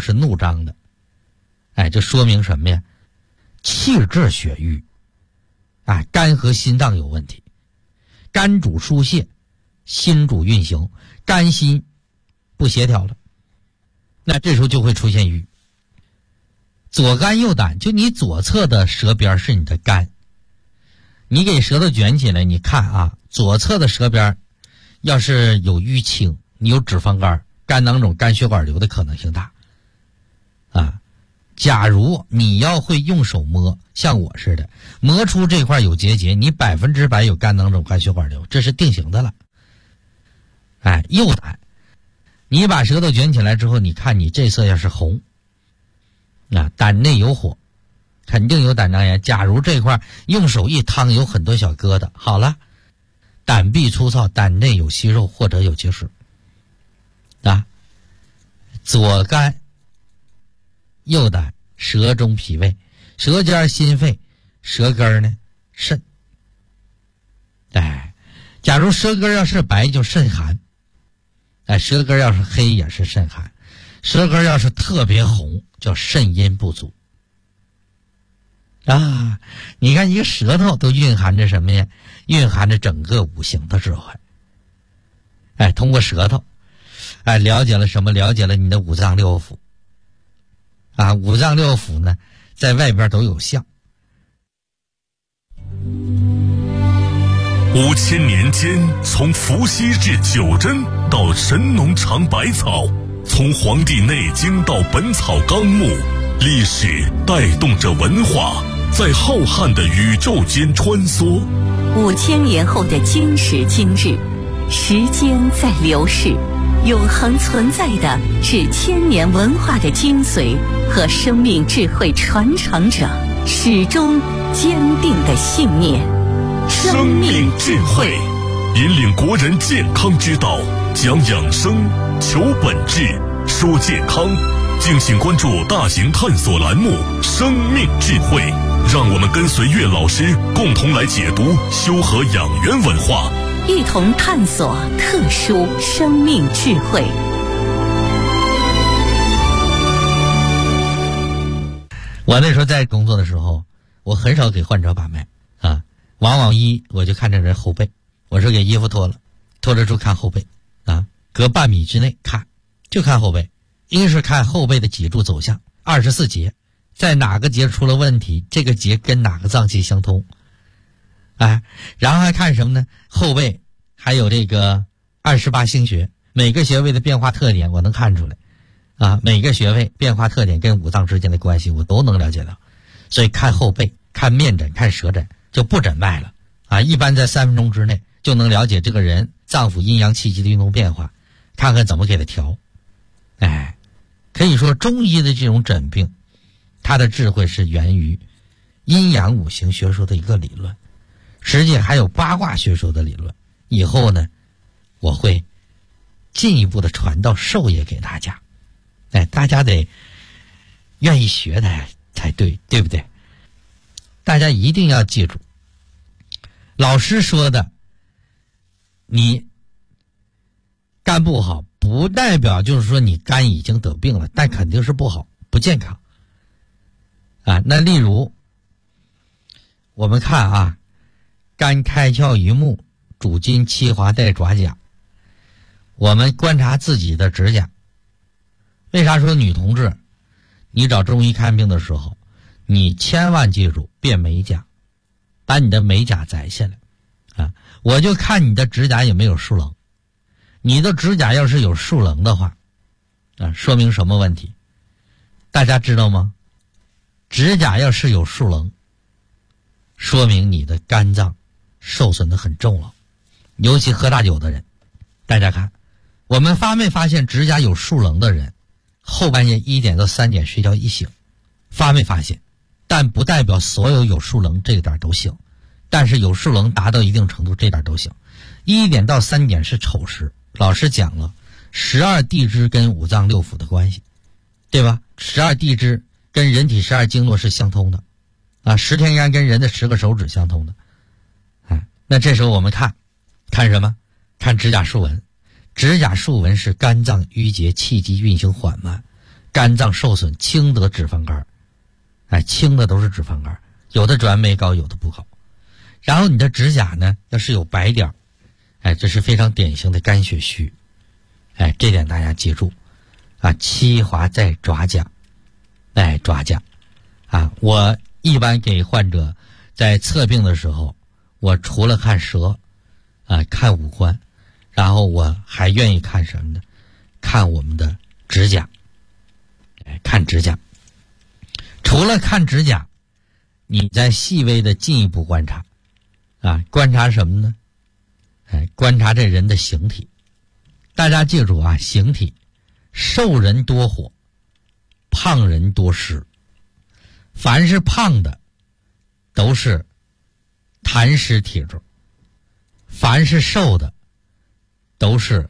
是怒张的，这说明什么呀？气滞血瘀，肝和心脏有问题。肝主疏泄，心主运行，肝心不协调了，那这时候就会出现瘀。左肝右胆，就你左侧的舌边是你的肝，你给舌头卷起来，你看左侧的舌边要是有淤青，你有脂肪肝、肝囊肿、肝血管瘤的可能性大假如你要会用手摸，像我似的摸出这块有结节，你100%有肝囊肿、肝血管瘤，这是定型的了。右胆，你把舌头卷起来之后，你看你这侧要是红，胆内有火，肯定有胆囊炎。假如这块用手一烫有很多小疙瘩，好了，胆壁粗糙，胆内有息肉或者有结石。左肝右胆，舌中脾胃，舌尖心肺，舌根呢肾。假如舌根要是白就肾寒，舌根要是黑也是肾寒，舌根要是特别红叫肾阴不足。你看一个舌头都蕴含着什么呀？蕴含着整个五行的智慧。通过舌头了解了什么？了解了你的五脏六腑。五脏六腑呢在外边都有象。 5000年间，从伏羲至九针到神农尝百草，从《黄帝内经》到《本草纲目》，历史带动着文化在浩瀚的宇宙间穿梭。 5000年后的今时今日，时间在流逝，永恒存在的是千年文化的精髓和生命智慧传承者始终坚定的信念。 生命智慧引领国人健康之道，讲养生，求本质，说健康。敬请关注大型探索栏目《生命智慧》，让我们跟随岳老师共同来解读修和养元文化， 一同探索特殊生命智慧。 我那时候在工作的时候，我很少给患者把脉往往我就看这人后背，我说给衣服脱了，脱了之后看后背隔半米之内看，就看后背。一是看后背的脊柱走向，24节，在哪个节出了问题，这个节跟哪个脏器相通。然后还看什么呢？后背还有这个28星穴，每个穴位的变化特点我能看出来每个穴位变化特点跟五脏之间的关系我都能了解到。所以看后背，看面诊，看舌诊就不诊脉了一般在3分钟之内就能了解这个人脏腑阴阳气机的运动变化，看看怎么给他调。可以说中医的这种诊病，它的智慧是源于阴阳五行学说的一个理论，实际还有八卦学说的理论。以后呢，我会进一步的传到授业给大家。大家得愿意学的才对，对不对？大家一定要记住，老师说的，你肝不好不代表就是说你肝已经得病了，但肯定是不好，不健康那例如我们看肝开窍于目，主筋气滑带爪甲。我们观察自己的指甲，为啥说女同志你找中医看病的时候，你千万记住别美甲，把你的美甲摘下来我就看你的指甲有没有竖棱。你的指甲要是有竖棱的话说明什么问题？大家知道吗？指甲要是有竖棱，说明你的肝脏受损的很重了。尤其喝大酒的人，大家看，我们发没发现指甲有竖棱的人后半夜1点到3点睡觉一醒？发没发现？但不代表所有竖棱这点都行，但是有竖棱达到一定程度这点都行。1点到3点是丑时，老师讲了12地支跟五脏六腑的关系，对吧？12地支跟人体12经络是相通的10天干跟人的10个手指相通的那这时候我们看什么？看指甲竖纹。指甲竖纹是肝脏淤结，气机运行缓慢， 肝脏受损，轻得脂肪肝，轻的都是脂肪肝，有的转酶高，有的不高。然后你的指甲呢，要是有白点，这是非常典型的肝血虚，这点大家记住七划在爪甲，爪甲我一般给患者在测病的时候，我除了看舌看五官，然后我还愿意看什么呢？看我们的指甲，看指甲。除了看指甲，你再细微的进一步观察观察什么呢？观察这人的形体。大家记住形体，瘦人多火，胖人多湿。凡是胖的都是痰湿体质，凡是瘦的都是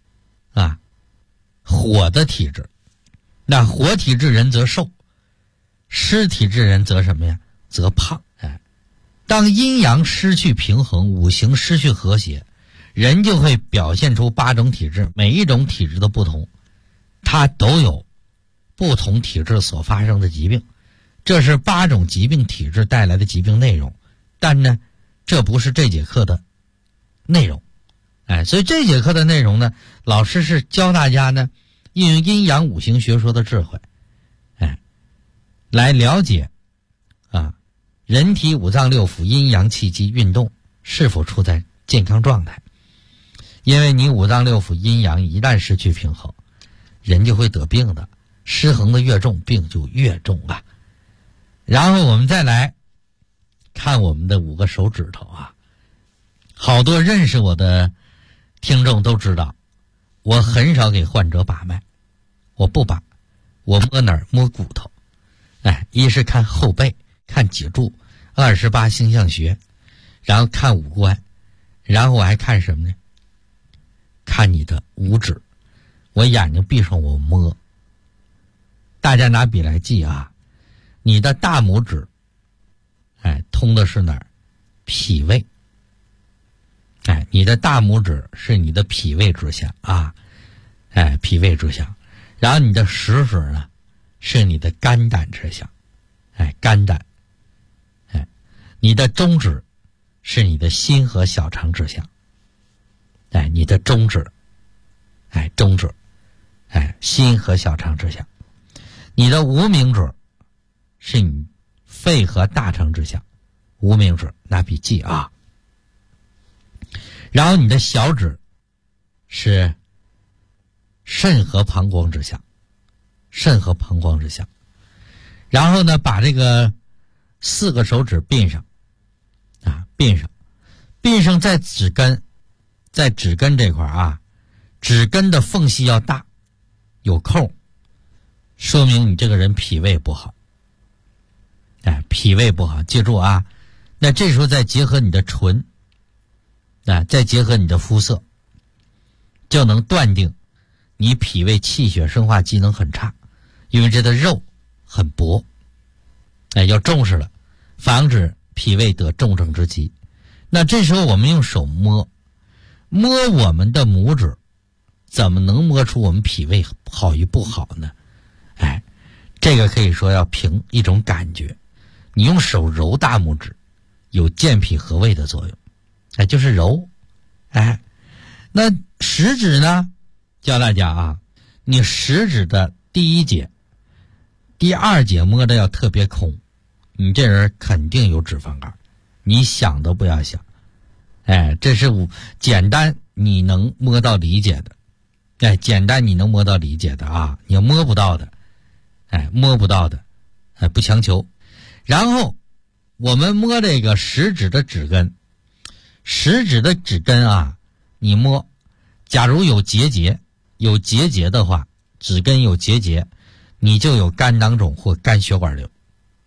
火的体质。那火体质人则瘦，湿体质人则什么呀？则胖。当阴阳失去平衡，五行失去和谐，人就会表现出8种体质。每一种体质的不同，它都有不同体质所发生的疾病，这是8种疾病体质带来的疾病内容。但呢，这不是这节课的内容。所以这节课的内容呢，老师是教大家呢运用阴阳五行学说的智慧，来了解人体五脏六腑阴阳气机运动是否处在健康状态。因为你五脏六腑阴阳一旦失去平衡，人就会得病的，失衡的越重，病就越重然后我们再来看我们的5个手指头好多认识我的听众都知道，我很少给患者把脉，我不把，我摸哪儿？摸骨头。一是看后背，看脊柱，28星象学，然后看五官，然后我还看什么呢？看你的五指。我眼睛闭上，我摸。大家拿笔来记你的大拇指通的是哪儿？脾胃。你的大拇指是你的脾胃之象脾胃之象。然后你的食指呢是你的肝胆之象肝胆。你的中指是你的心和小肠之象你的中指中指心和小肠之象。你的无名指是你肺和大肠之象，无名指拿笔记然后你的小指是肾和膀胱之象，肾和膀胱之象。然后呢，把这个4个手指并上并上在指根，在指根这块指根的缝隙要大，有空，说明你这个人脾胃不好脾胃不好，记住那这时候再结合你的唇再结合你的肤色，就能断定你脾胃气血生化机能很差，因为这的肉很薄要重视了，防止脾胃得重症之疾。那这时候我们用手摸我们的拇指，怎么能摸出我们脾胃好与不好呢？这个可以说要凭一种感觉。你用手揉大拇指，有健脾和胃的作用就是揉那食指呢，教大家你食指的第1节第2节摸的要特别空，你这人肯定有脂肪肝，你想都不要想这是简单你能摸到理解的简单你能摸到理解的你摸不到的摸不到的不强求。然后我们摸这个食指的指根，食指的指根你摸，假如有结节的话，指根有结节，你就有肝囊肿或肝血管瘤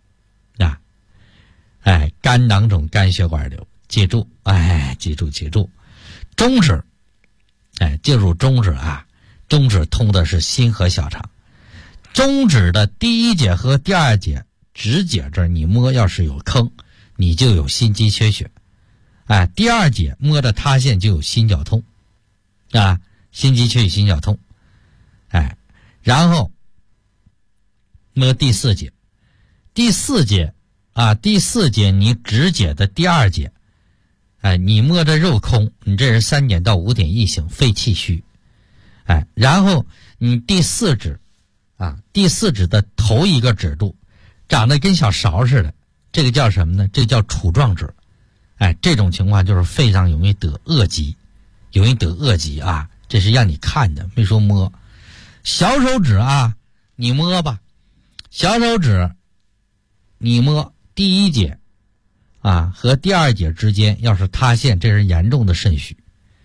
肝囊肿肝血管瘤，记住记住。中指记住中指中指通的是心和小肠。中指的第1节和第2节指节这儿你摸，要是有坑，你就有心肌缺血第2节摸着塌陷就有心绞痛心肌缺血心绞痛然后摸第四节。第四节你指节的第二节，你摸着肉空，你这是3点到5点一醒，肺气虚。然后你第四指的头一个指肚长得跟小勺似的，这个叫什么呢？这叫杵状指。这种情况就是肺脏容易得恶疾，这是让你看的，没说摸。小手指你摸吧，小手指你摸第一节和第二节之间要是塌陷，这是严重的肾虚。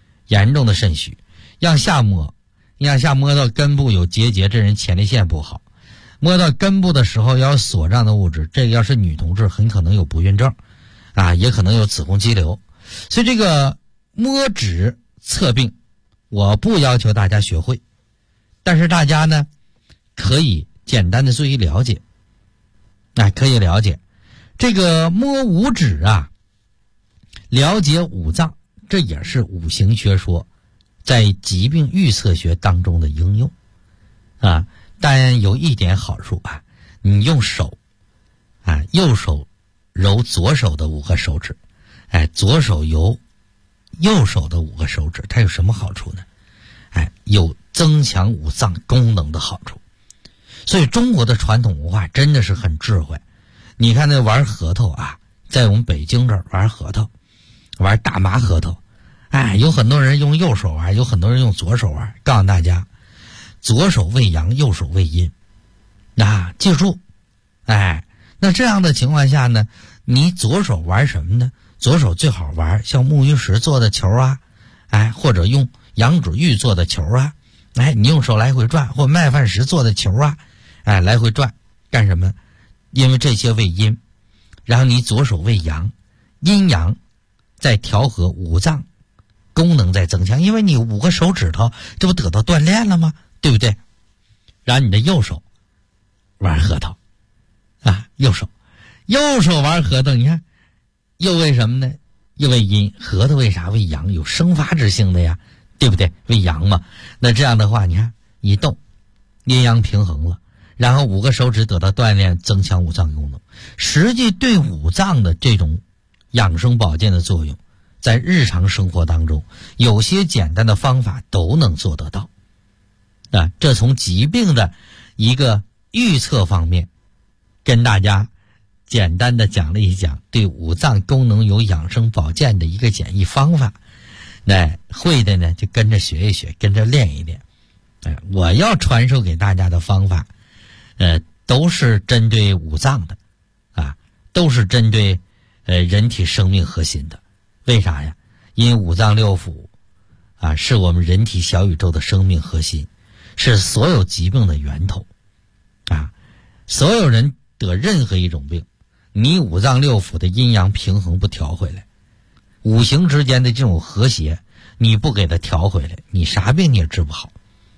向下摸到根部有结节，这人前列腺不好。摸到根部的时候要有锁胀的物质，这个要是女同志很可能有不孕症也可能有子宫肌瘤。所以这个摸指测病我不要求大家学会，但是大家呢可以简单的做一了解。可以了解这个摸五指了解五脏，这也是五行学说在疾病预测学当中的应用但有一点好处你用手右手揉左手的5个手指，左手揉右手的5个手指，它有什么好处呢？有增强五脏功能的好处。所以中国的传统文化真的是很智慧。你看那玩核桃在我们北京这儿玩核桃，玩大麻核桃，有很多人用右手玩，有很多人用左手玩。告诉大家，左手为阳，右手为阴。记住，那这样的情况下呢，你左手玩什么呢？左手最好玩像木鱼石做的球或者用羊脂玉做的球你用手来回转，或麦饭石做的球来回转干什么？因为这些为阴，然后你左手为阳，阴阳在调和，五脏功能在增强，因为你5个手指头，这不得到锻炼了吗？对不对？然后你的右手玩核桃右手玩核桃，你看又为什么呢？又为阴，核桃为啥？为阳，有生发之性的呀，对不对？为阳嘛。那这样的话，你看一动，阴阳平衡了，然后5个手指得到锻炼，增强五脏功能。实际对五脏的这种养生保健的作用，在日常生活当中，有些简单的方法都能做得到。这从疾病的一个预测方面，跟大家简单的讲了一讲对五脏功能有养生保健的一个简易方法。会的呢就跟着学一学，跟着练一练。我要传授给大家的方法都是针对五脏的都是针对人体生命核心的。为啥呀？因为五脏六腑是我们人体小宇宙的生命核心，是所有疾病的源头所有人得任何一种病，你五脏六腑的阴阳平衡不调回来，五行之间的这种和谐你不给它调回来，你啥病你也治不好。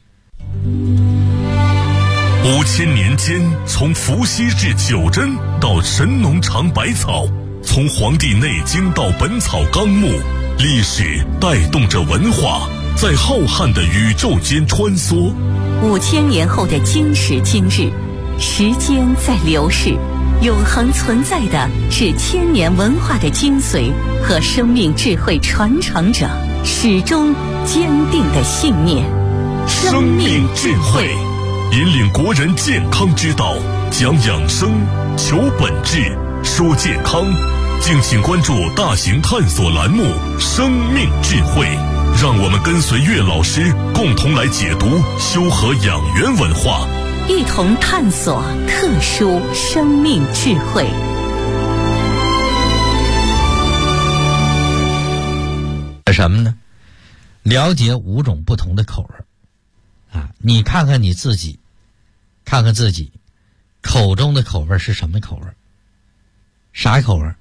5000年间，从伏羲至九针到神农尝百草，从《黄帝内经》到《本草纲目》，历史带动着文化在浩瀚的宇宙间穿梭。 5000年后的今时今日，时间在流逝，永恒存在的是千年文化的精髓和生命智慧传承者始终坚定的信念。 生命智慧，引领国人健康之道，讲养生，求本质，说健康。敬请关注大型探索栏目《生命智慧》，让我们跟随岳老师共同来解读修和养元文化， 一同探索特殊生命智慧。 什么呢？了解5种不同的口味你看看你自己，看看自己口中的口味是什么口味？啥口味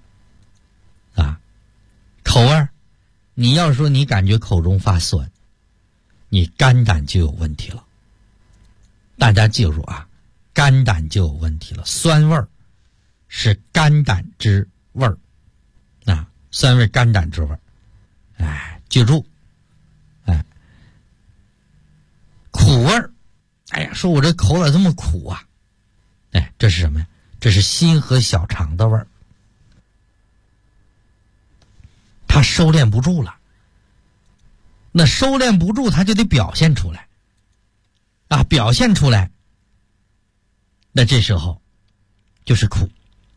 口味，你要说你感觉口中发酸，你肝胆就有问题了。大家记住肝胆就有问题了。酸味是肝胆之味酸味肝胆之味记住苦味说我这口咋这么苦哎，这是什么呀？这是心和小肠的味儿，他收敛不住了。那收敛不住，他就得表现出来啊，表现出来，那这时候就是苦。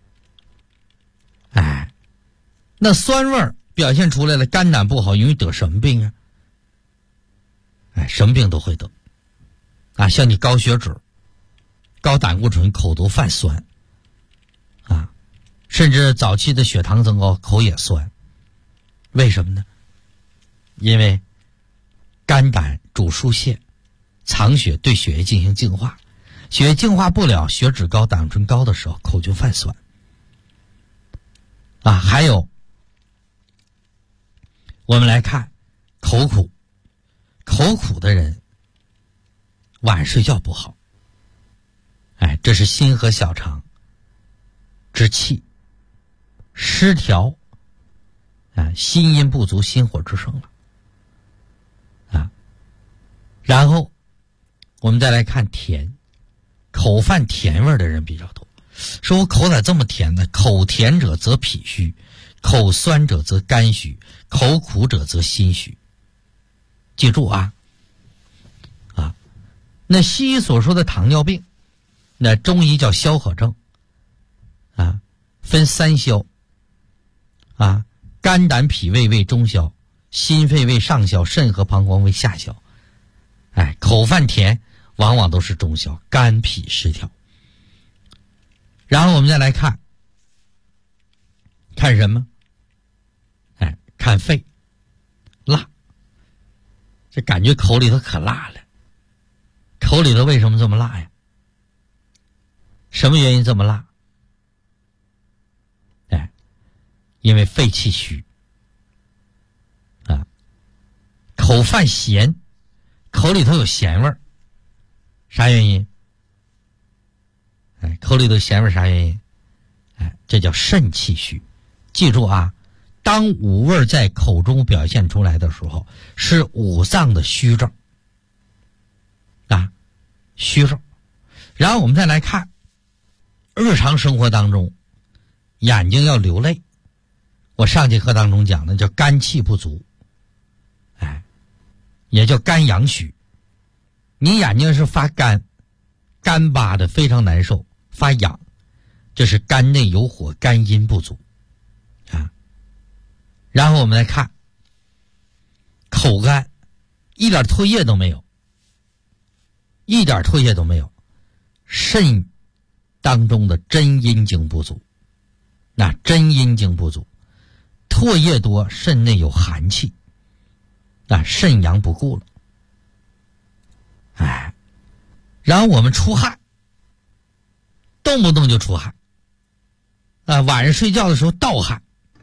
哎，那酸味儿表现出来了，肝胆不好，容易得什么病啊？哎，什么病都会得啊，像你高血脂、高胆固醇，口都泛酸啊，甚至早期的血糖增高，口也酸。为什么呢？因为肝胆主疏泄，藏血，对血液进行净化，血液净化不了，血脂高、胆固醇高的时候，口就泛酸啊。还有我们来看口苦，口苦的人晚上睡觉不好，哎，这是心和小肠之气失调啊，心阴不足，心火之盛了啊。然后我们再来看甜，口泛甜味的人比较多。说我口咋这么甜呢？口甜者则脾虚，口酸者则肝虚，口苦者则心虚。记住啊，那西医所说的糖尿病，那中医叫消渴症啊，分三消啊，肝胆脾胃为中消，心肺为上消，肾和膀胱为下消。哎，口泛甜往往都是中消，肝脾失调。然后我们再来看什么？哎，看肺，辣，这感觉口里头可辣了。口里头为什么这么辣呀？什么原因这么辣？哎，因为肺气虚啊。口泛咸，口里头有咸味儿，啥原因？哎，口里头咸味啥原因？哎，这叫肾气虚。记住啊，当五味在口中表现出来的时候，是五脏的虚症啊，虚症。然后我们再来看日常生活当中，眼睛要流泪。我上节课当中讲的叫肝气不足，哎，也叫肝阳虚。你眼睛是发干巴的，非常难受，发痒，这是肝内有火，肝阴不足啊。然后我们来看口干，一点唾液都没有，一点唾液都没有，肾当中的真阴经不足。那真阴经不足，唾液多，肾内有寒气，那肾阳不顾了。哎，然后我们出汗，动不动就出汗啊，晚上睡觉的时候盗汗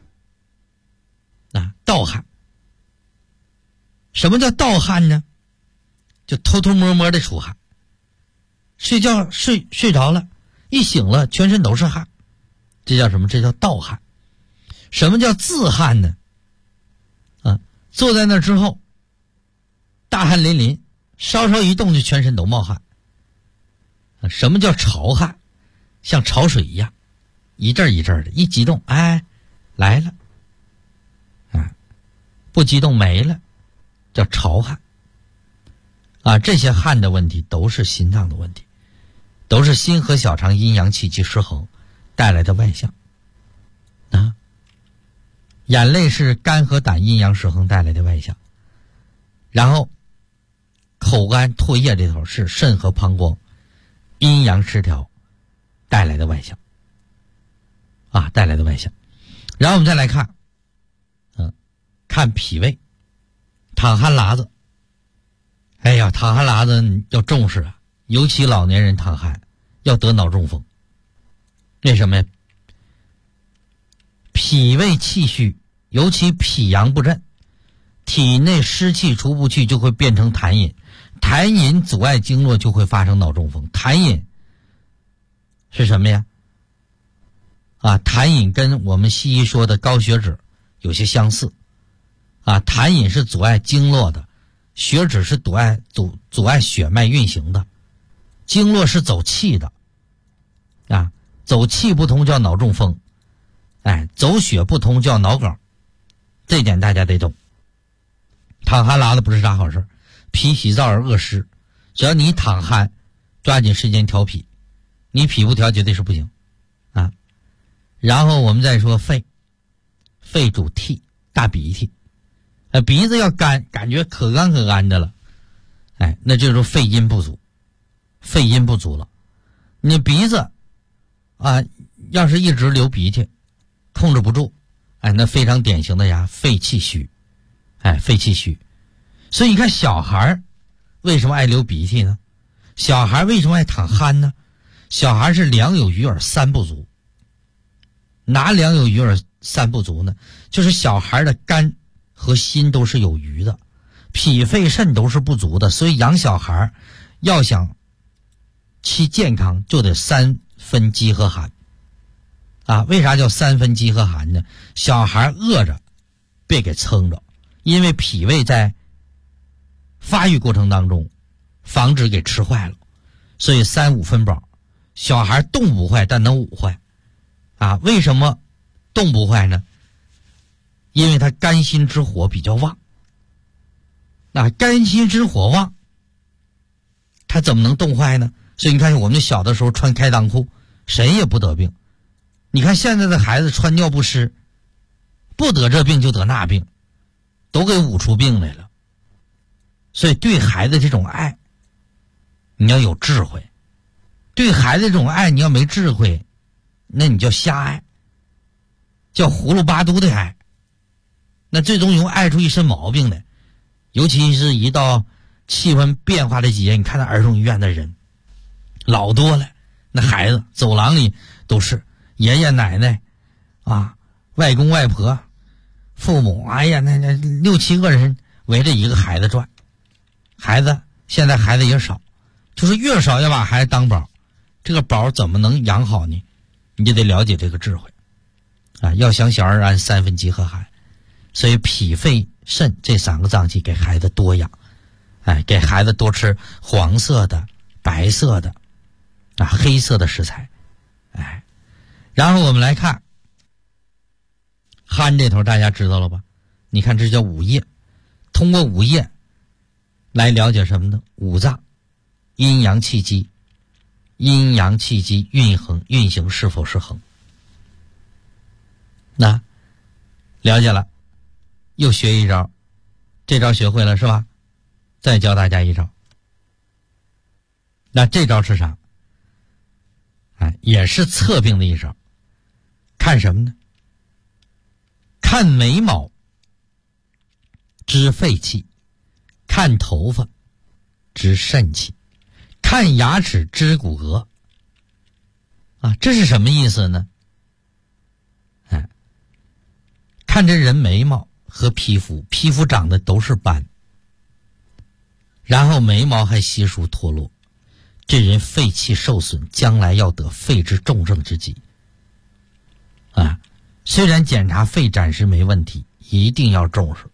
啊，盗汗。什么叫盗汗呢？就偷偷摸摸的出汗，睡觉睡着了，一醒了全身都是汗，这叫什么？这叫盗汗。什么叫自汗呢？啊，坐在那之后大汗淋漓，稍稍一动就全身都冒汗。什么叫潮汗？像潮水一样，一阵一阵的，一激动，哎，来了，啊，不激动没了，叫潮汗。啊，这些汗的问题都是心脏的问题，都是心和小肠阴阳气机失衡带来的外象。啊，眼泪是肝和胆阴阳失衡带来的外象，然后口干唾液这头是肾和膀胱阴阳失调带来的外象啊，带来的外象。然后我们再来看看脾胃，淌汗喇子。哎呀，淌汗喇子要重视啊，尤其老年人淌汗要得脑中风。为什么呀？脾胃气虚，尤其脾阳不振，体内湿气除不去，就会变成痰饮，痰饮阻碍经络，就会发生脑中风。痰饮是什么呀？啊，痰饮跟我们西医说的高血脂有些相似啊，痰饮是阻碍经络的，血脂是阻碍血脉运行的，经络是走气的啊，走气不通叫脑中风，走血不通叫脑梗，这点大家得懂。淌汗拉的不是啥好事，脾洗燥而恶湿，只要你淌汗，抓紧时间调脾，你脾不调绝对是不行啊。然后我们再说肺，肺主涕，大鼻涕，鼻子要干，感觉可干可干的了，那就是肺阴不足，肺阴不足了。你鼻子啊，要是一直流鼻涕，控制不住，那非常典型的呀，肺气虚，肺气虚。所以你看小孩为什么爱流鼻涕呢？小孩为什么爱淌汗呢？小孩是两有余而三不足。哪两有余而三不足呢？就是小孩的肝和心都是有余的，脾肺肾都是不足的，所以养小孩要想其健康，就得三分饥和寒啊。为啥叫三分饥和寒呢？小孩饿着别给撑着，因为脾胃在发育过程当中防止给吃坏了，所以三五分饱。小孩冻不坏但能捂坏啊。为什么冻不坏呢？因为他肝心之火比较旺，那肝心之火旺，他怎么能冻坏呢？所以你看我们小的时候穿开裆裤，谁也不得病。你看现在的孩子穿尿不湿，不得这病就得那病，都给捂出病来了。所以对孩子这种爱，你要有智慧。对孩子这种爱，你要没智慧，那你叫瞎爱，叫葫芦巴嘟的爱，那最终容易爱出一身毛病来。尤其是一到气温变化的季节，你看那儿童医院的人老多了，那孩子走廊里都是爷爷奶奶啊，外公外婆、父母，哎呀，那6、7个人围着一个孩子转。孩子现在孩子也少，就是越少要把孩子当宝，这个宝怎么能养好呢？你就得了解这个智慧啊！要想小儿安，三分饥和寒，所以脾肺肾这3个脏器给孩子多养，给孩子多吃黄色的、白色的啊、黑色的食材，然后我们来看汗这头，大家知道了吧？你看这叫五液，通过五液来了解什么呢？五脏阴阳气机，阴阳气机运行是否是恒。那了解了，又学一招，这招学会了是吧？再教大家一招。那这招是啥？也是测病的一招。看什么呢？看眉毛知肺气，看头发知肾气，看牙齿知骨骼啊。这是什么意思呢？看这人眉毛和皮肤长得都是斑，然后眉毛还稀疏脱落，这人肺气受损，将来要得肺之重症之疾啊。虽然检查肺暂时没问题，一定要重视。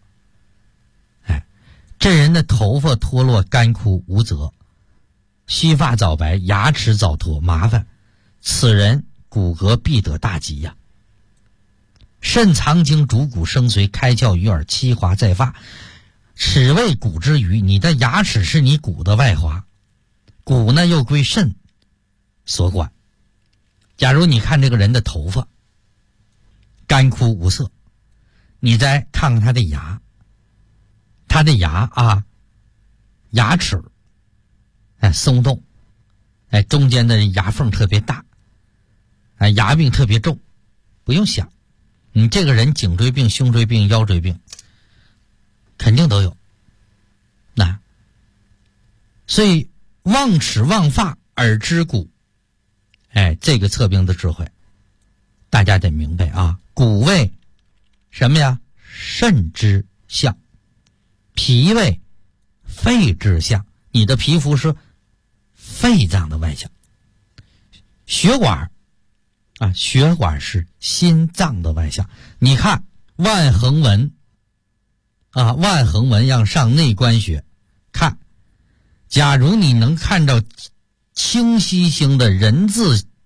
这人的头发脱落、干枯无泽，须发早白，牙齿早脱，麻烦，此人骨骼必得大疾呀。肾藏精，主骨生髓，开窍于耳，七华在发，齿为骨之余。你的牙齿是你骨的外华，骨呢又归肾所管。假如你看这个人的头发干枯无色，你再看看他的牙，他的牙啊，牙齿松动，中间的牙缝特别大，牙病特别重，不用想，你这个人颈椎病、胸椎病、腰椎病肯定都有。那所以望齿望发耳知骨，这个测病的智慧大家得明白啊。骨为什么呀？肾之象，脾为肺之象，你的皮肤是肺脏的外象。血管血管是心脏的外象。你看万横纹万横纹要上内关穴看，假如你能看到清晰型的人字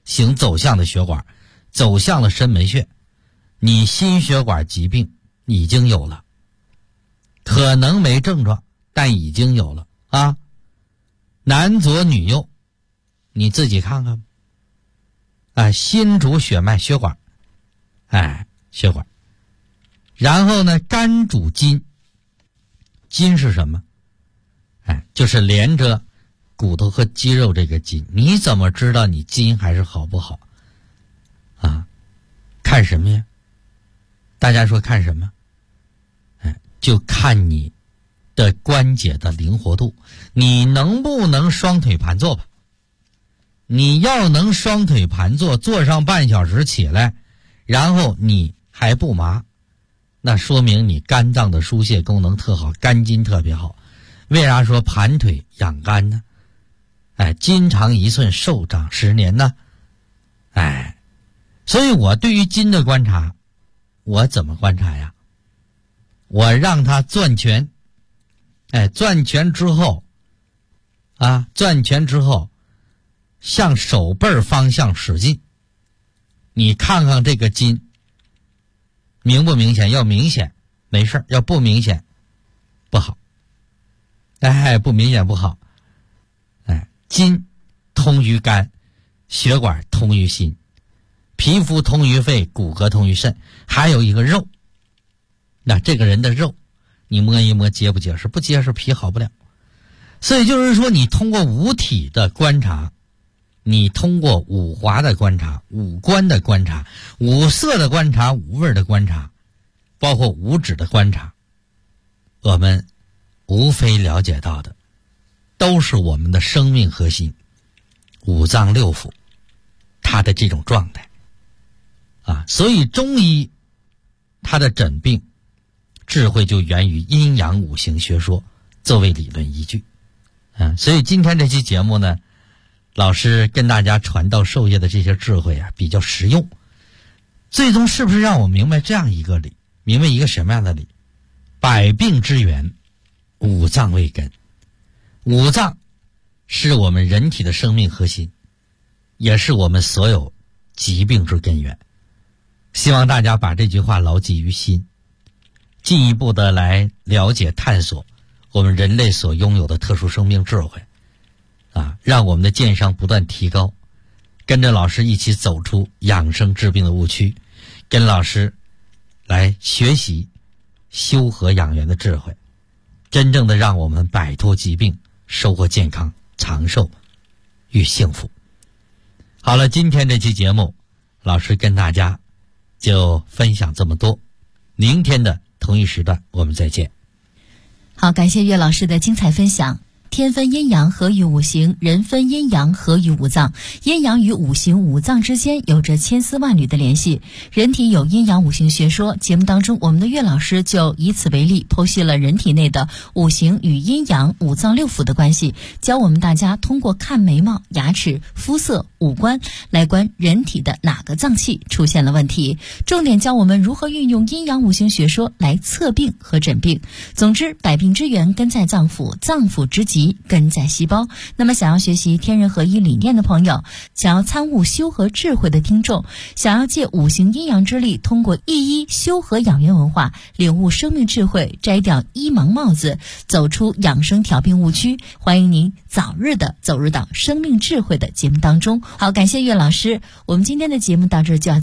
走向的血管，走向了深门穴，你心血管疾病已经有了，可能没症状，但已经有了啊。男左女右，你自己看看啊。心主血脉血管，血管。然后呢，肝主筋，筋是什么？就是连着骨头和肌肉这个筋。你怎么知道你筋还是好不好啊？看什么呀？大家说看什么？就看你的关节的灵活度，你能不能双腿盘坐吧？你要能双腿盘坐，坐上半小时起来，然后你还不麻，那说明你肝脏的疏泄功能特好，肝筋特别好。为啥说盘腿养肝呢？筋长1寸，寿长10年呢。所以我对于筋的观察，我怎么观察呀？我让它攥拳，攥拳之后向手背方向使劲，你看看这个筋明不明显？要明显没事，要不明显不好。不明显不好。筋通于肝，血管通于心，皮肤通于肺，骨骼通于肾，还有一个肉。那这个人的肉你摸一摸结不结实？不结实，皮好不了。所以就是说，你通过五体的观察，你通过五华的观察，五官的观察，五色的观察，五味的观察，包括五指的观察，我们无非了解到的都是我们的生命核心，五脏六腑它的这种状态所以中医它的诊病智慧就源于阴阳五行学说作为理论依据所以今天这期节目呢，老师跟大家传道授业的这些智慧比较实用，最终是不是让我明白这样一个理？明白一个什么样的理？百病之源，五脏为根。五脏是我们人体的生命核心，也是我们所有疾病之根源。希望大家把这句话牢记于心，进一步的来了解探索我们人类所拥有的特殊生命智慧让我们的健商不断提高，跟着老师一起走出养生治病的误区，跟老师来学习修和养元的智慧，真正的让我们摆脱疾病，收获健康、长寿与幸福。好了，今天这期节目老师跟大家就分享这么多，明天的同一时段我们再见。 好，感谢岳老师的精彩分享。天分阴阳合于五行，人分阴阳合于五脏。阴阳与五行五脏之间有着千丝万缕的联系。人体有阴阳五行学说，节目当中我们的岳老师就以此为例，剖析了人体内的五行与阴阳五脏六腑的关系，教我们大家通过看眉毛、牙齿、肤色、五官来观人体的哪个脏器出现了问题，重点教我们如何运用阴阳五行学说来测病和诊病。总之，百病之源根在脏腑，脏腑之疾根在细胞。那么想要学习天人合一理念的朋友，想要参悟修和智慧的听众，想要借五行阴阳之力，通过一一修和养元文化，领悟生命智慧，摘掉医盲帽子，走出养生调病误区，欢迎您早日的走入到生命智慧的节目当中。好，感谢岳老师，我们今天的节目到这儿就要